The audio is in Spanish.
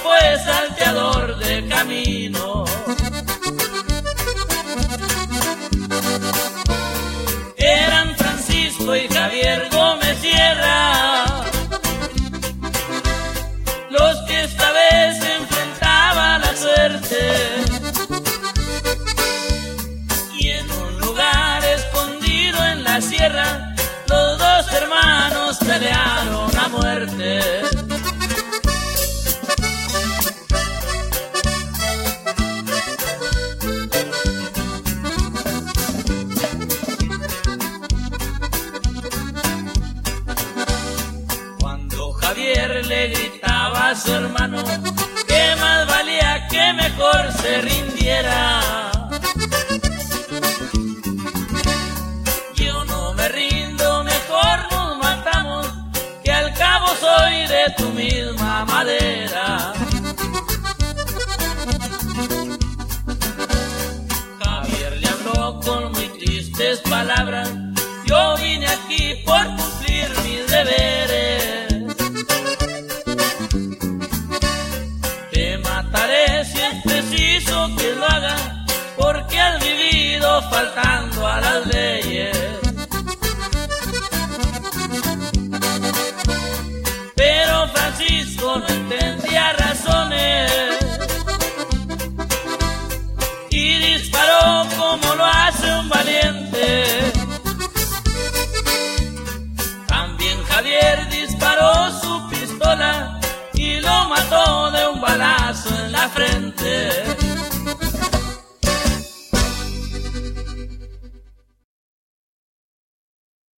fue salteador de camino. Eran Francisco y Javier Gómez Sierra los que esta vez enfrentaba la suerte. Y en un lugar escondido en la sierra, los dos hermanos pelearon a muerte. Cuando Javier le gritaba a su hermano que más valía que mejor se rindiera, yo no me rindo, mejor nos matamos, que al cabo soy de tu misma madera. Javier le habló con muy tristes palabras: yo vine aquí por cumplir mis deberes. Te mataré si es preciso que lo haga, porque has vivido faltando a las leyes. Pero Francisco no entendía razones y disparó como lo hace un valiente. También Javier disparó su pistola y lo mató de un balazo en la frente.